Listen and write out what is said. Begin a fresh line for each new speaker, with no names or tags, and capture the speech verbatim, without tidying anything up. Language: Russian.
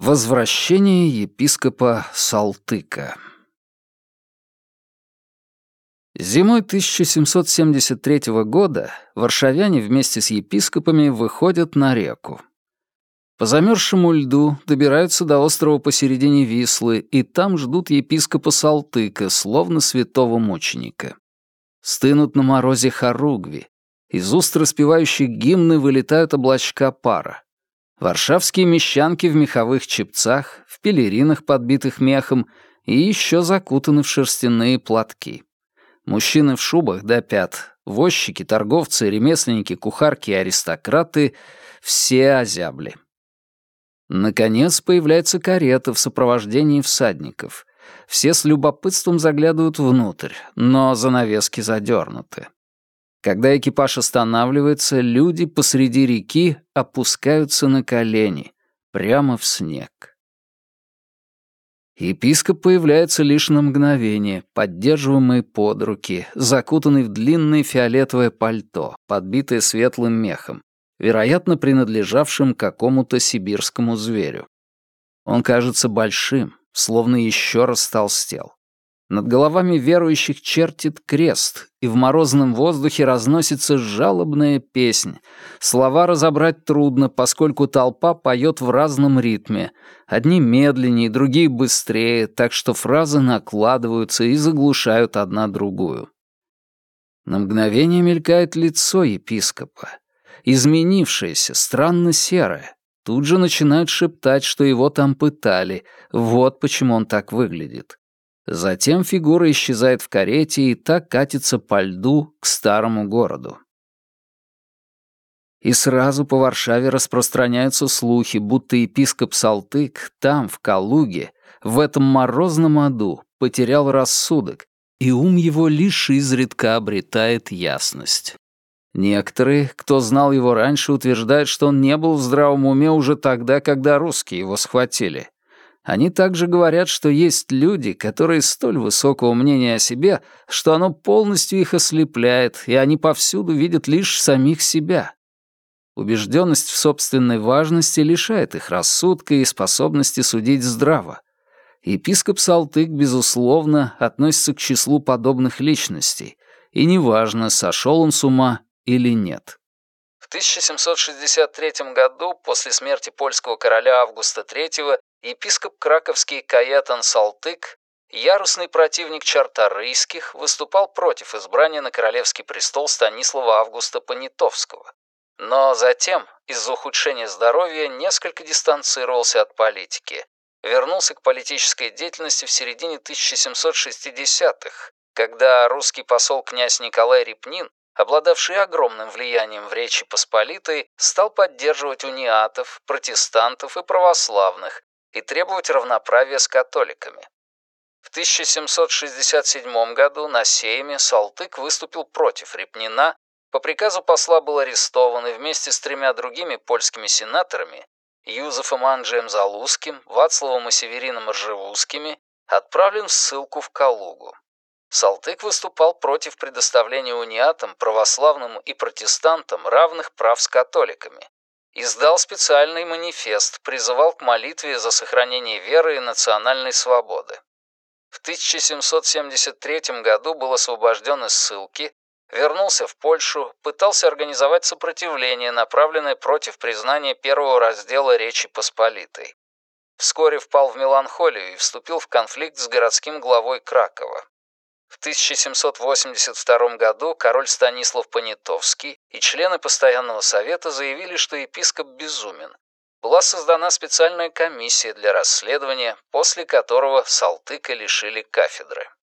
Возвращение епископа Салтыка. Зимой тысяча семьсот семьдесят третьего года варшавяне вместе с епископами выходят на реку. По замерзшему льду добираются до острова посередине Вислы и там ждут епископа Салтыка, словно святого мученика. Стынут на морозе хоругви. Из уст распевающих гимны вылетают облачка пара. Варшавские мещанки в меховых чепцах, в пелеринах, подбитых мехом, и еще закутаны в шерстяные платки. Мужчины в шубах до пят, возчики, торговцы, ремесленники, кухарки и аристократы — все озябли. Наконец появляется карета в сопровождении всадников. Все с любопытством заглядывают внутрь, но занавески задернуты. Когда экипаж останавливается, люди посреди реки опускаются на колени, прямо в снег. Епископ появляется лишь на мгновение, поддерживаемый под руки, закутанный в длинное фиолетовое пальто, подбитое светлым мехом, вероятно, принадлежавшим какому-то сибирскому зверю. Он кажется большим, словно еще растолстел. Над головами верующих чертит крест, и в морозном воздухе разносится жалобная песнь. Слова разобрать трудно, поскольку толпа поет в разном ритме. Одни медленнее, другие быстрее, так что фразы накладываются и заглушают одна другую. На мгновение мелькает лицо епископа. Изменившееся, странно серое. Тут же начинают шептать, что его там пытали. Вот почему он так выглядит. Затем фигура исчезает в карете и так катится по льду к старому городу. И сразу по Варшаве распространяются слухи, будто епископ Салтык там, в Калуге, в этом морозном аду, потерял рассудок, и ум его лишь изредка обретает ясность. Некоторые, кто знал его раньше, утверждают, что он не был в здравом уме уже тогда, когда русские его схватили. Они также говорят, что есть люди, которые столь высокого мнения о себе, что оно полностью их ослепляет, и они повсюду видят лишь самих себя. Убежденность в собственной важности лишает их рассудка и способности судить здраво. Епископ Салтык, безусловно, относится к числу подобных личностей, и неважно, сошел он с ума или нет. В тысяча семьсот шестьдесят третьем году, после смерти польского короля Августа третьего, епископ краковский Каятан Салтык, яростный противник чарторийских, выступал против избрания на королевский престол Станислава Августа Понятовского. Но затем, из-за ухудшения здоровья, несколько дистанцировался от политики. Вернулся к политической деятельности в середине тысяча семьсот шестидесятых, когда русский посол князь Николай Репнин, обладавший огромным влиянием в Речи Посполитой, стал поддерживать униатов, протестантов и православных и требовать равноправия с католиками. В тысяча семьсот шестьдесят седьмом году на Сейме Салтык выступил против Репнина, по приказу посла был арестован и вместе с тремя другими польскими сенаторами, Юзефом Анджеем Залузским, Вацлавом и Северином Ржевузскими, отправлен в ссылку в Калугу. Салтык выступал против предоставления униатам, православным и протестантам равных прав с католиками. Издал специальный манифест, призывал к молитве за сохранение веры и национальной свободы. В тысяча семьсот семьдесят третьем году был освобожден из ссылки, вернулся в Польшу, пытался организовать сопротивление, направленное против признания первого раздела Речи Посполитой. Вскоре впал в меланхолию и вступил в конфликт с городским главой Кракова. В тысяча семьсот восемьдесят втором году король Станислав Понятовский и члены Постоянного совета заявили, что епископ безумен. Была создана специальная комиссия для расследования, после которого Салтыка лишили кафедры.